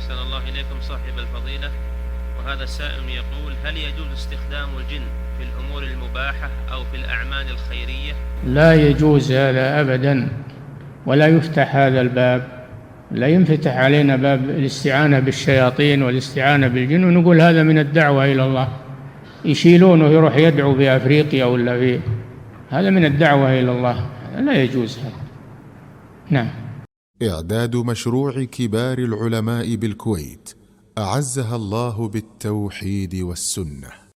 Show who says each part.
Speaker 1: أحسن الله إليكم صاحب الفضيلة. وهذا السائل يقول: هل يجوز استخدام الجن في الأمور المباحة أو في الأعمال الخيرية؟
Speaker 2: لا يجوز هذا أبدا، ولا يفتح هذا الباب. لا ينفتح علينا باب الاستعانة بالشياطين والاستعانة بالجن ونقول هذا من الدعوة إلى الله، يشيلونه يروح يدعو في أفريقيا ولا في، هذا من الدعوة إلى الله، لا يجوز هذا. نعم.
Speaker 3: إعداد مشروع كبار العلماء بالكويت أعزها الله بالتوحيد والسنة.